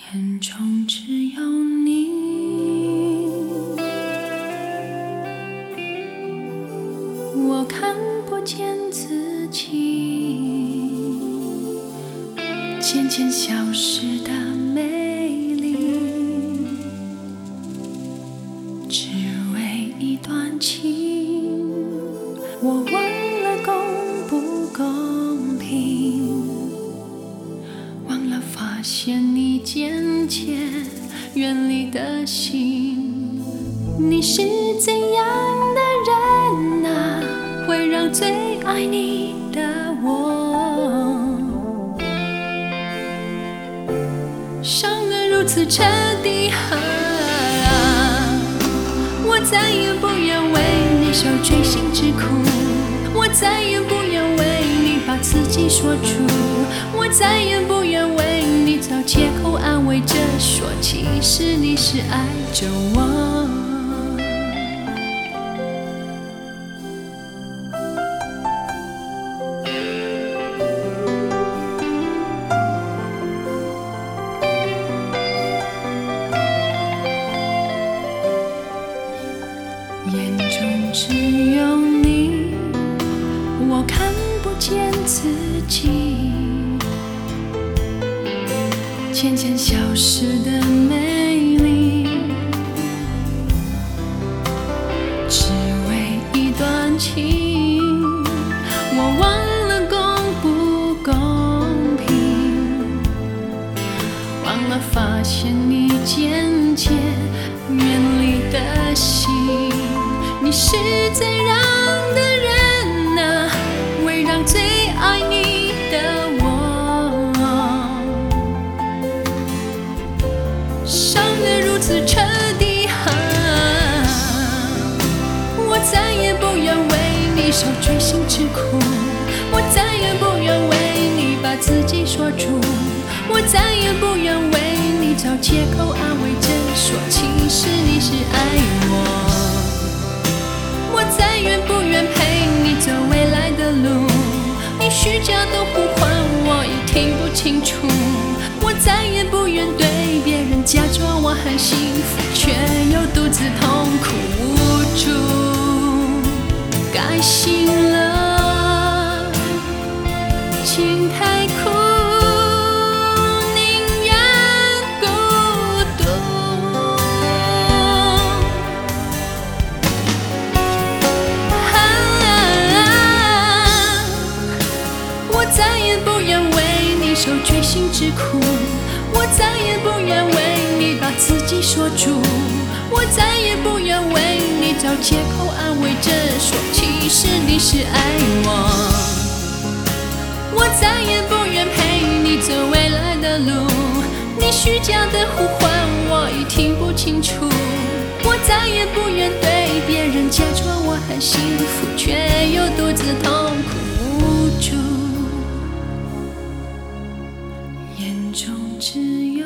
眼中只有你，我看不见自己，渐渐消失的美丽，只为一段情，我忘了公不公平，忘了发现你渐渐远离的心。你是怎样的人啊，会让最爱你的我伤得如此彻底我再也不愿为你受锥心之苦，我再也不愿为你把自己锁住，我再也不愿为你找借口安慰着说其实你是爱着我。眼中只有你，我看不见自己，渐渐消失的美丽，只为一段情，我忘了公不公平，忘了发现你渐渐远离的心。你是怎样的人啊，会让最爱你的我伤得如此彻底我再也不愿为你受锥心之苦，我再也不愿为你把自己锁住，我再也不愿为你找借口安慰着说其实你是爱我。我再愿不愿陪你走未来的路，你虚假的呼唤我已听不清楚，我再也不愿对别人假装我很幸福，却又独自痛苦无助。该醒了，情太苦，宁愿孤独。我再也不愿为你受锥心之苦，我再也不愿为你把自己锁住，我再也不愿为你找借口安慰着说其实你是爱我。我再也不愿陪你走未来的路，你虚假的呼唤我已听不清楚，我再也不愿对别人假装我很幸福，却又独自痛苦无助。眼中只有